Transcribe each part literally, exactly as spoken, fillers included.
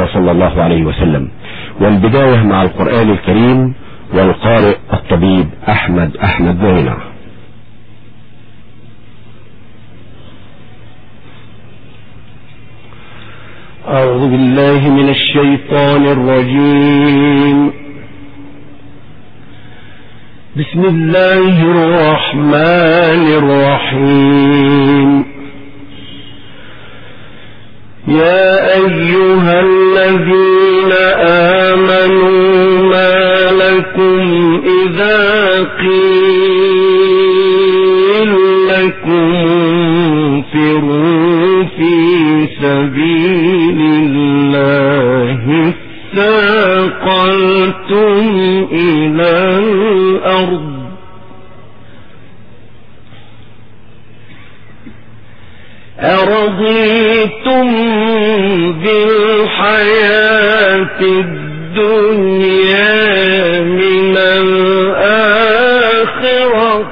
المصطفى صلى الله عليه وسلم. والبداية مع القرآن الكريم والقارئ الطبيب أحمد أحمد بوينة. أعوذ بالله من الشيطان الرجيم. بسم الله الرحمن الرحيم. يا أيها الذين آمنوا ما لكم إذا قيل لكم انفروا في سبيل الله اثاقلتم إلى الأرض أرضيتم بالحياة الدنيا من الآخرة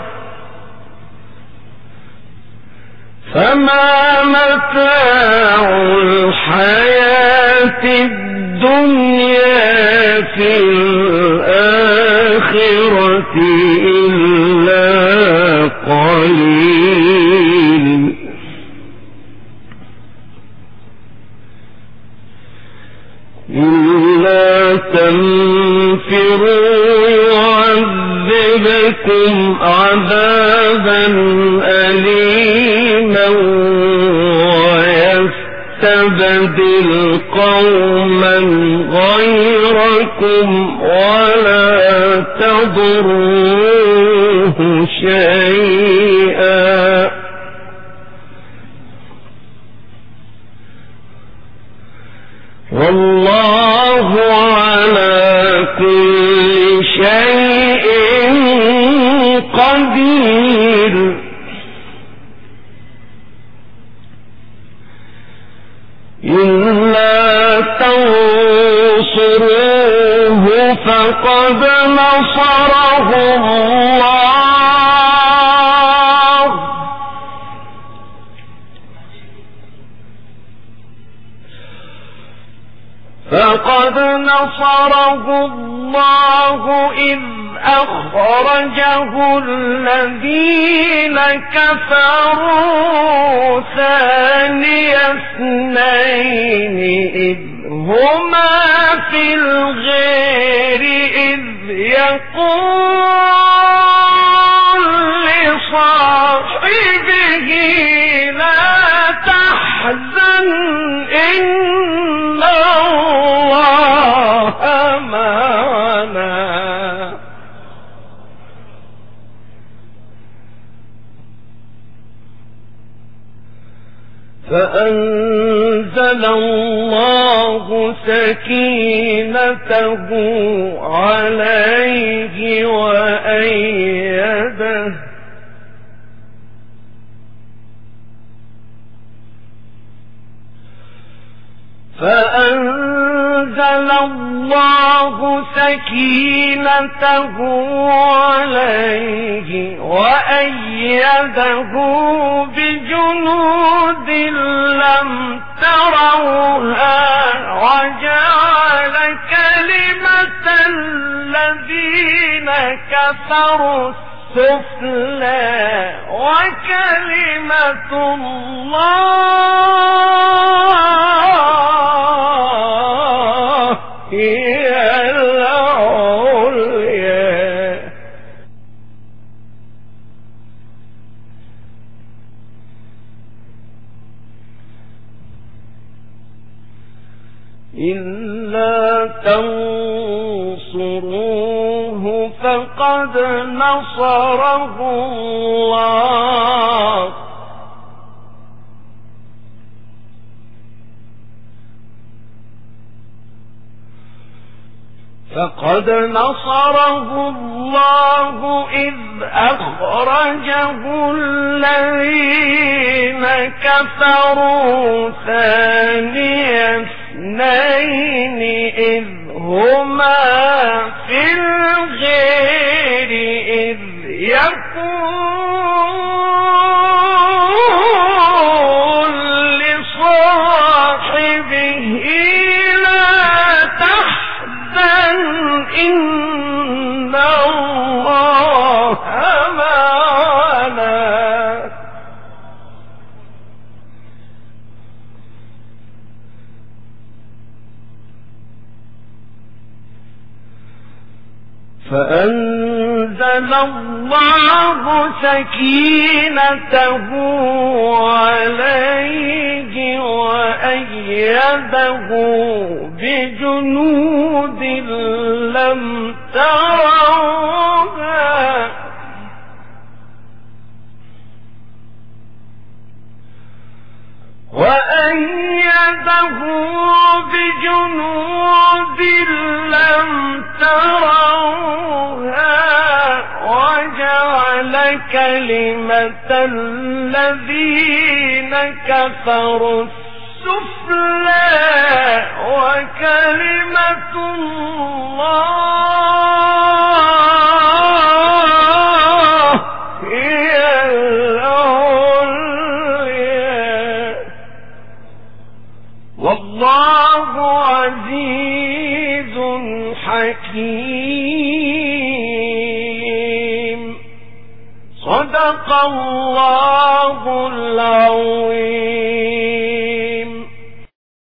فما متاع الحياة الدنيا في الآخرة إلا قليل. إلا تنفروا يعذبكم عذابا أليما ويستبدل قوما غيركم ولا تضروه شيئا والله على كل شيء قدير. إلا تنصروه فقد نصره الله فقد نصره الله إذ أخرجه الذين كفروا ثاني اثنين إذ هما في الغار إذ يقول لصاحبه لا تحزن إن الله معنا فأنزل الله سكينته عليه وأيده فأنزل الله سكينته عليه وأيده بجنود لم تروها وجعل كلمة الذين كفروا السفلى وكلمة الله هي العليا. إلا تنصروه فقد نصره الله فقد نصره الله إذ أخرجه الذين كفروا ثاني اثنين إذ هما في الغار إذ يقول لصاحبه لا فأنزل الله سكينته عليه وأيده بجنود لم تروها وأيده بجنود لم تروها وجعل كلمة الذين كفروا السفلى وكلمة الله هي العليا والله عزيز حكيم صدق الله العظيم.